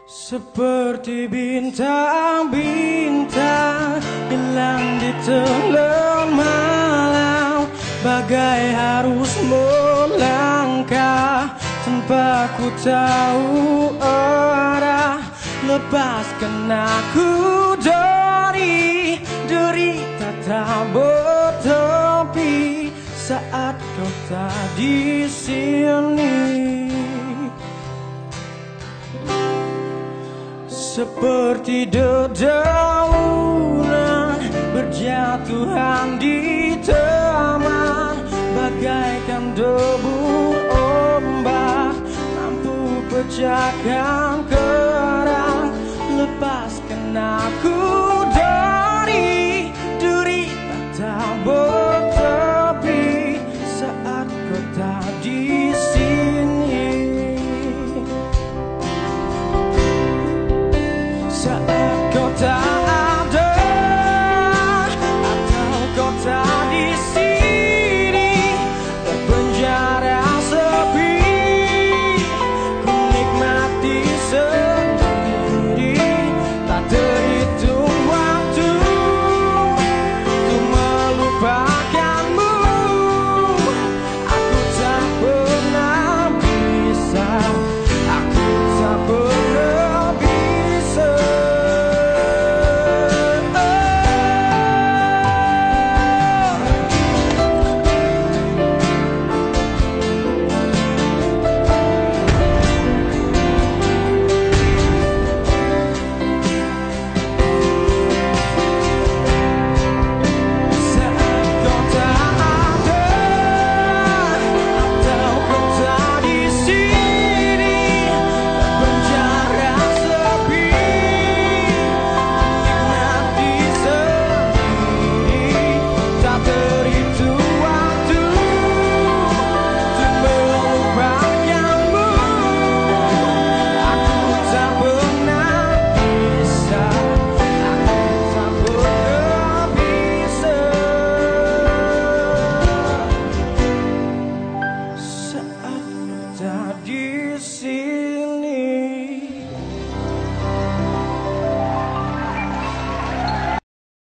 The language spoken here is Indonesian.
Seperti bintang-bintang hilang di telan malam, bagai harus melangkah tanpa ku tahu arah. Lepaskan aku dari derita tak bertepi saat kau tak di sini. Seperti dedaunan berjatuhan di taman, bagaikan debu ombak mampu pecahkan